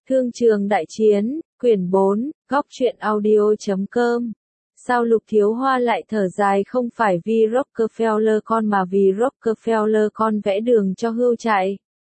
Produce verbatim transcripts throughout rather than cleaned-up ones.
Thương trường đại chiến, quyển bốn, góc truyện audio chấm com. Sao Lục Thiếu Hoa lại thở dài không phải vì Rockefeller con mà vì Rockefeller con vẽ đường cho Hưu chạy.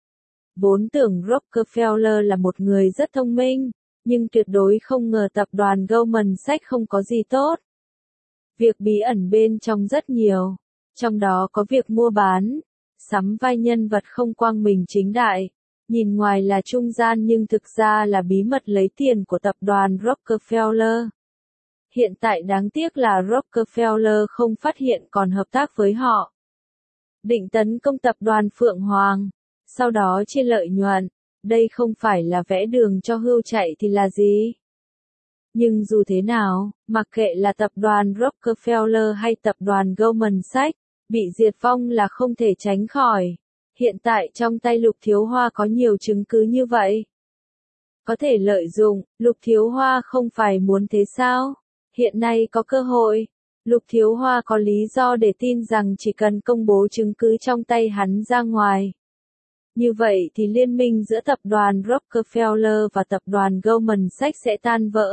Vốn tưởng Rockefeller là một người rất thông minh, nhưng tuyệt đối không ngờ tập đoàn Goldman Sachs không có gì tốt. Việc bí ẩn bên trong rất nhiều, trong đó có việc mua bán, sắm vai nhân vật không quang minh chính đại. Nhìn ngoài là trung gian nhưng thực ra là bí mật lấy tiền của tập đoàn Rockefeller. Hiện tại đáng tiếc là Rockefeller không phát hiện còn hợp tác với họ. Định tấn công tập đoàn Phượng Hoàng, sau đó chia lợi nhuận, đây không phải là vẽ đường cho Hưu chạy thì là gì? Nhưng dù thế nào, mặc kệ là tập đoàn Rockefeller hay tập đoàn Goldman Sachs, bị diệt vong là không thể tránh khỏi. Hiện tại trong tay Lục Thiếu Hoa có nhiều chứng cứ như vậy. Có thể lợi dụng, Lục Thiếu Hoa không phải muốn thế sao? Hiện nay có cơ hội. Lục Thiếu Hoa có lý do để tin rằng chỉ cần công bố chứng cứ trong tay hắn ra ngoài. Như vậy thì liên minh giữa tập đoàn Rockefeller và tập đoàn Goldman Sachs sẽ tan vỡ.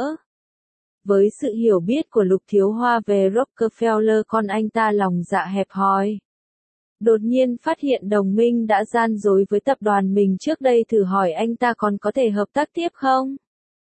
Với sự hiểu biết của Lục Thiếu Hoa về Rockefeller con anh ta lòng dạ hẹp hòi. Đột nhiên phát hiện đồng minh đã gian dối với tập đoàn mình trước đây thử hỏi anh ta còn có thể hợp tác tiếp không?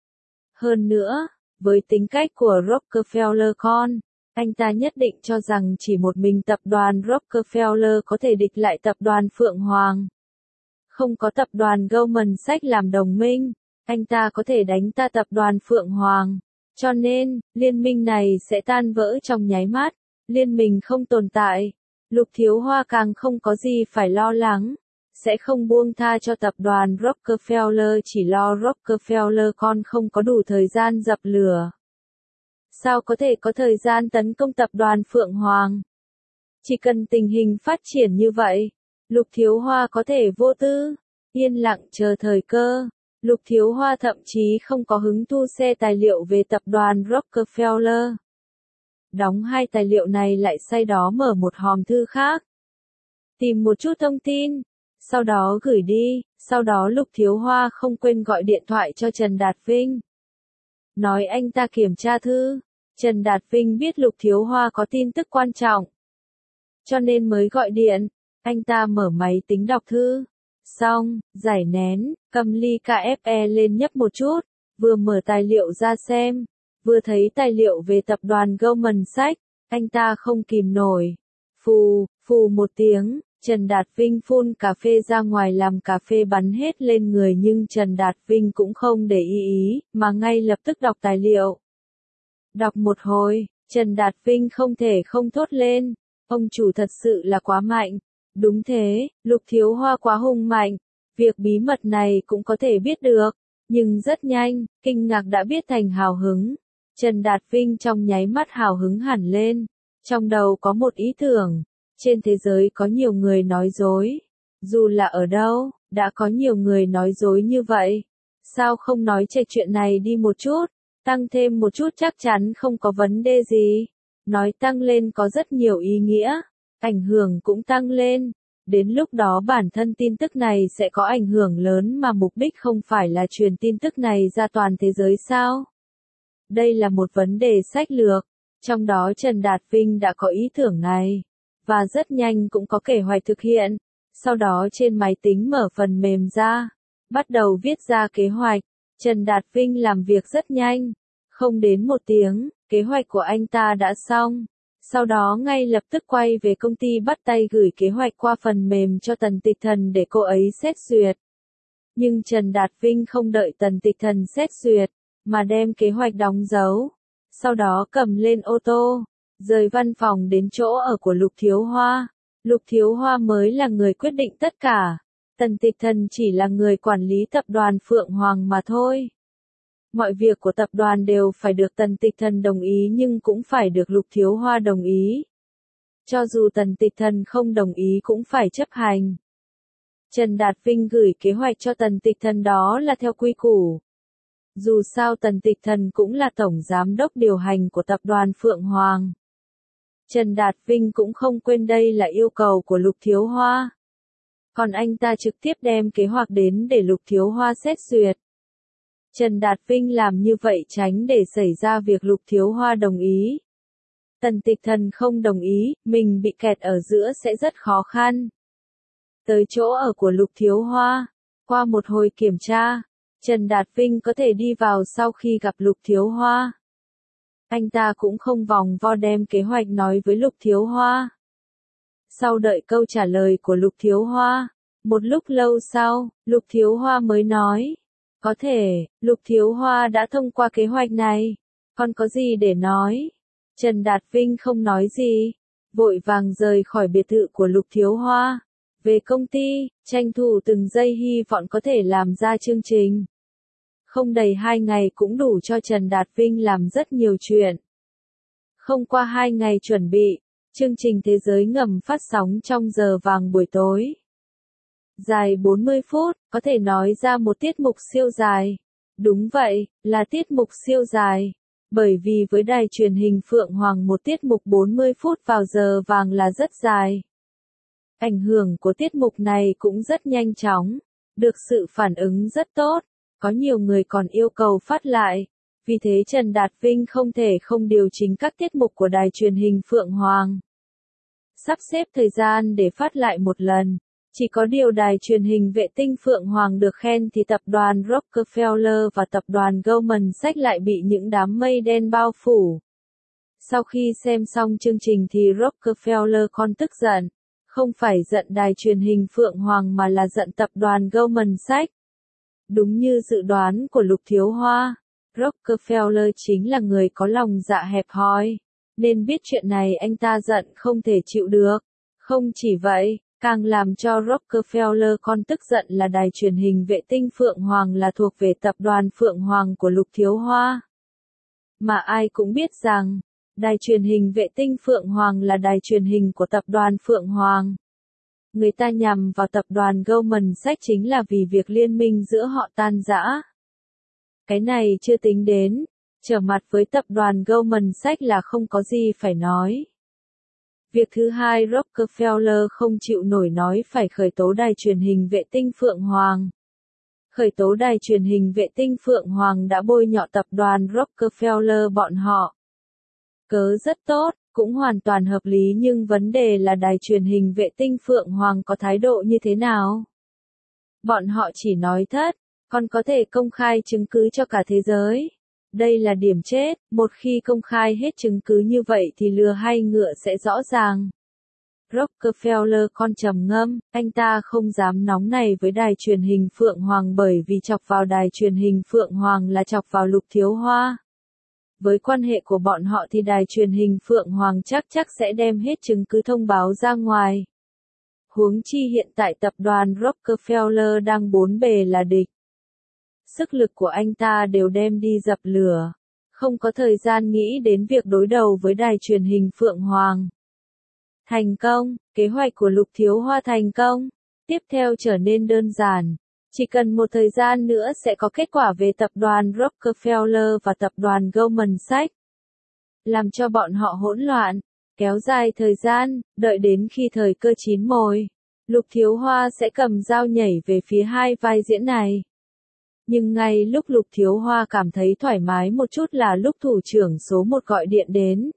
Hơn nữa, với tính cách của Rockefeller con, anh ta nhất định cho rằng chỉ một mình tập đoàn Rockefeller có thể địch lại tập đoàn Phượng Hoàng. Không có tập đoàn Goldman Sachs làm đồng minh, anh ta có thể đánh ta tập đoàn Phượng Hoàng. Cho nên, liên minh này sẽ tan vỡ trong nháy mắt, liên minh không tồn tại. Lục Thiếu Hoa càng không có gì phải lo lắng, sẽ không buông tha cho tập đoàn Rockefeller chỉ lo Rockefeller con không có đủ thời gian dập lửa. Sao có thể có thời gian tấn công tập đoàn Phượng Hoàng? Chỉ cần tình hình phát triển như vậy, Lục Thiếu Hoa có thể vô tư, yên lặng chờ thời cơ. Lục Thiếu Hoa thậm chí không có hứng thu xe tài liệu về tập đoàn Rockefeller. Đóng hai tài liệu này lại say đó mở một hòm thư khác. Tìm một chút thông tin, sau đó gửi đi, sau đó Lục Thiếu Hoa không quên gọi điện thoại cho Trần Đạt Vinh. Nói anh ta kiểm tra thư, Trần Đạt Vinh biết Lục Thiếu Hoa có tin tức quan trọng. Cho nên mới gọi điện, anh ta mở máy tính đọc thư. Xong, giải nén, cầm ly cà phê lên nhấp một chút, vừa mở tài liệu ra xem. Vừa thấy tài liệu về tập đoàn Goldman Sachs, anh ta không kìm nổi. Phù, phù một tiếng, Trần Đạt Vinh phun cà phê ra ngoài làm cà phê bắn hết lên người nhưng Trần Đạt Vinh cũng không để ý ý, mà ngay lập tức đọc tài liệu. Đọc một hồi, Trần Đạt Vinh không thể không thốt lên, ông chủ thật sự là quá mạnh. Đúng thế, Lục Thiếu Hoa quá hùng mạnh, việc bí mật này cũng có thể biết được, nhưng rất nhanh, kinh ngạc đã biết thành hào hứng. Trần Đạt Vinh trong nháy mắt hào hứng hẳn lên, trong đầu có một ý tưởng, trên thế giới có nhiều người nói dối, dù là ở đâu, đã có nhiều người nói dối như vậy, sao không nói chạy chuyện này đi một chút, tăng thêm một chút chắc chắn không có vấn đề gì, nói tăng lên có rất nhiều ý nghĩa, ảnh hưởng cũng tăng lên. Đến lúc đó bản thân tin tức này sẽ có ảnh hưởng lớn mà mục đích không phải là truyền tin tức này ra toàn thế giới sao? Đây là một vấn đề sách lược, trong đó Trần Đạt Vinh đã có ý tưởng này, và rất nhanh cũng có kế hoạch thực hiện. Sau đó trên máy tính mở phần mềm ra, bắt đầu viết ra kế hoạch. Trần Đạt Vinh làm việc rất nhanh, không đến một tiếng, kế hoạch của anh ta đã xong. Sau đó ngay lập tức quay về công ty bắt tay gửi kế hoạch qua phần mềm cho Tần Tịch Thần để cô ấy xét duyệt. Nhưng Trần Đạt Vinh không đợi Tần Tịch Thần xét duyệt, mà đem kế hoạch đóng dấu. Sau đó cầm lên ô tô, rời văn phòng đến chỗ ở của Lục Thiếu Hoa. Lục Thiếu Hoa mới là người quyết định tất cả. Tần Tịch Thần chỉ là người quản lý tập đoàn Phượng Hoàng mà thôi. Mọi việc của tập đoàn đều phải được Tần Tịch Thần đồng ý nhưng cũng phải được Lục Thiếu Hoa đồng ý. Cho dù Tần Tịch Thần không đồng ý cũng phải chấp hành. Trần Đạt Vinh gửi kế hoạch cho Tần Tịch Thần đó là theo quy củ. Dù sao Tần Tịch Thần cũng là tổng giám đốc điều hành của tập đoàn Phượng Hoàng. Trần Đạt Vinh cũng không quên đây là yêu cầu của Lục Thiếu Hoa. Còn anh ta trực tiếp đem kế hoạch đến để Lục Thiếu Hoa xét duyệt. Trần Đạt Vinh làm như vậy tránh để xảy ra việc Lục Thiếu Hoa đồng ý. Tần Tịch Thần không đồng ý, mình bị kẹt ở giữa sẽ rất khó khăn. Tới chỗ ở của Lục Thiếu Hoa, qua một hồi kiểm tra, Trần Đạt Vinh có thể đi vào sau khi gặp Lục Thiếu Hoa. Anh ta cũng không vòng vo đem kế hoạch nói với Lục Thiếu Hoa. Sau đợi câu trả lời của Lục Thiếu Hoa, một lúc lâu sau, Lục Thiếu Hoa mới nói, có thể, Lục Thiếu Hoa đã thông qua kế hoạch này, còn có gì để nói? Trần Đạt Vinh không nói gì, vội vàng rời khỏi biệt thự của Lục Thiếu Hoa, về công ty, tranh thủ từng giây hy vọng có thể làm ra chương trình. Không đầy hai ngày cũng đủ cho Trần Đạt Vinh làm rất nhiều chuyện. Không qua hai ngày chuẩn bị, chương trình Thế giới ngầm phát sóng trong giờ vàng buổi tối. Dài bốn mươi phút, có thể nói ra một tiết mục siêu dài. Đúng vậy, là tiết mục siêu dài. Bởi vì với đài truyền hình Phượng Hoàng một tiết mục bốn mươi phút vào giờ vàng là rất dài. Ảnh hưởng của tiết mục này cũng rất nhanh chóng, được sự phản ứng rất tốt, có nhiều người còn yêu cầu phát lại. Vì thế Trần Đạt Vinh không thể không điều chỉnh các tiết mục của đài truyền hình Phượng Hoàng. Sắp xếp thời gian để phát lại một lần. Chỉ có điều đài truyền hình vệ tinh Phượng Hoàng được khen thì tập đoàn Rockefeller và tập đoàn Goldman Sachs lại bị những đám mây đen bao phủ. Sau khi xem xong chương trình thì Rockefeller còn tức giận. Không phải giận đài truyền hình Phượng Hoàng mà là giận tập đoàn Goldman Sachs. Đúng như dự đoán của Lục Thiếu Hoa, Rockefeller chính là người có lòng dạ hẹp hòi. Nên biết chuyện này anh ta giận không thể chịu được. Không chỉ vậy, càng làm cho Rockefeller còn tức giận là đài truyền hình vệ tinh Phượng Hoàng là thuộc về tập đoàn Phượng Hoàng của Lục Thiếu Hoa. Mà ai cũng biết rằng, đài truyền hình vệ tinh Phượng Hoàng là đài truyền hình của tập đoàn Phượng Hoàng. Người ta nhằm vào tập đoàn Goldman Sachs chính là vì việc liên minh giữa họ tan rã. Cái này chưa tính đến, trở mặt với tập đoàn Goldman Sachs là không có gì phải nói. Việc thứ hai Rockefeller không chịu nổi nói phải khởi tố đài truyền hình vệ tinh Phượng Hoàng. Khởi tố đài truyền hình vệ tinh Phượng Hoàng đã bôi nhọ tập đoàn Rockefeller bọn họ. Cớ rất tốt, cũng hoàn toàn hợp lý nhưng vấn đề là đài truyền hình vệ tinh Phượng Hoàng có thái độ như thế nào? Bọn họ chỉ nói thất, còn có thể công khai chứng cứ cho cả thế giới. Đây là điểm chết, một khi công khai hết chứng cứ như vậy thì lừa hay ngựa sẽ rõ ràng. Rockefeller con trầm ngâm, anh ta không dám nóng này với đài truyền hình Phượng Hoàng bởi vì chọc vào đài truyền hình Phượng Hoàng là chọc vào Lục Thiếu Hoa. Với quan hệ của bọn họ thì đài truyền hình Phượng Hoàng chắc chắc sẽ đem hết chứng cứ thông báo ra ngoài. Huống chi hiện tại tập đoàn Rockefeller đang bốn bề là địch. Sức lực của anh ta đều đem đi dập lửa. Không có thời gian nghĩ đến việc đối đầu với đài truyền hình Phượng Hoàng. Thành công, kế hoạch của Lục Thiếu Hoa thành công. Tiếp theo trở nên đơn giản. Chỉ cần một thời gian nữa sẽ có kết quả về tập đoàn Rockefeller và tập đoàn Goldman Sachs. Làm cho bọn họ hỗn loạn, kéo dài thời gian, đợi đến khi thời cơ chín mồi. Lục Thiếu Hoa sẽ cầm dao nhảy về phía hai vai diễn này. Nhưng ngay lúc Lục Thiếu Hoa cảm thấy thoải mái một chút là lúc thủ trưởng số một gọi điện đến.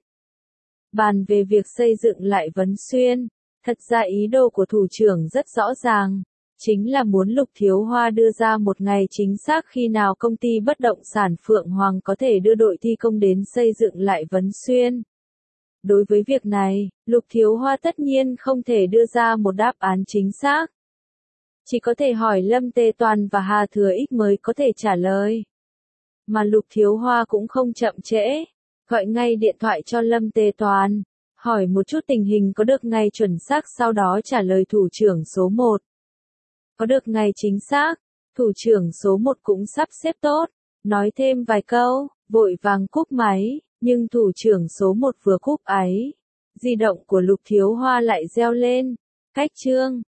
Bàn về việc xây dựng lại Vấn Xuyên, thật ra ý đồ của thủ trưởng rất rõ ràng. Chính là muốn Lục Thiếu Hoa đưa ra một ngày chính xác khi nào công ty bất động sản Phượng Hoàng có thể đưa đội thi công đến xây dựng lại Vấn Xuyên. Đối với việc này, Lục Thiếu Hoa tất nhiên không thể đưa ra một đáp án chính xác. Chỉ có thể hỏi Lâm Tê Toàn và Hà Thừa Ích mới có thể trả lời. Mà Lục Thiếu Hoa cũng không chậm trễ, gọi ngay điện thoại cho Lâm Tê Toàn, hỏi một chút tình hình có được ngày chuẩn xác sau đó trả lời thủ trưởng số một. Có được ngày chính xác, thủ trưởng số một cũng sắp xếp tốt, nói thêm vài câu, vội vàng cúp máy, nhưng thủ trưởng số một vừa cúp ấy, di động của Lục Thiếu Hoa lại reo lên, cách chương.